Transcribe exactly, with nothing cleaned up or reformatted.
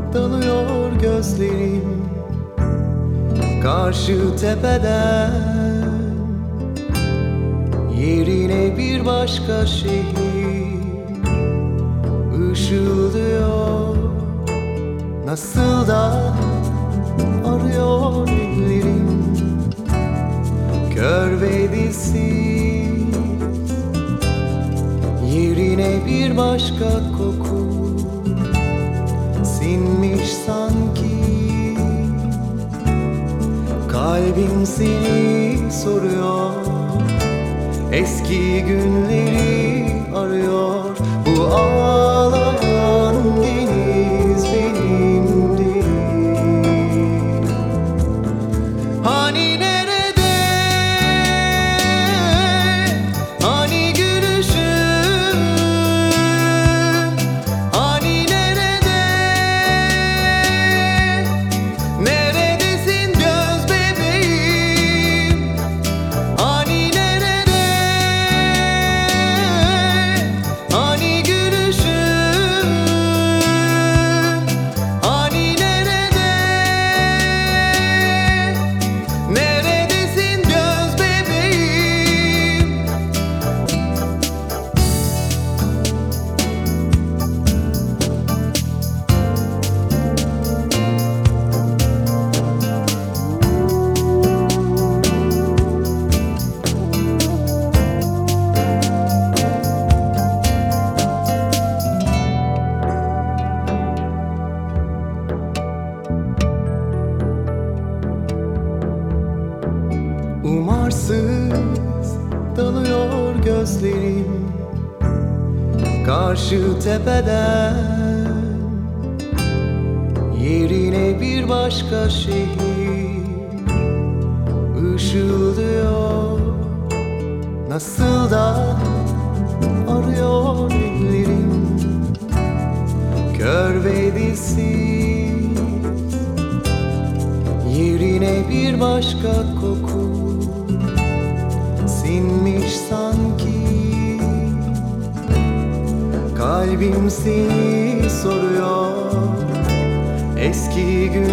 dalıyor gözlerim karşı tepeden. Yerine bir başka şehir ışıldıyor. Nasıl da arıyor ellerim, kör ve dilsiz. Yerine bir başka koku sinmiş sanki. Kalbim seni soruyor, eski günleri arıyor. Bu ağlayan deniz benim değil. Hani nerede, hani gülüşün, hani nerede, neredesin göz bebeğim? Hani nerede, hani gülüşün, hani nerede, neredesin göz bebeğim? Umarsız dalıyor gözlerim karşı tepeden. Yerine bir başka şehir ışıldıyor. Nasıl da arıyor ellerim, kör ve dilsiz. Yerine bir başka koku sinmiş sanki. Kalbim seni soruyor, eski gün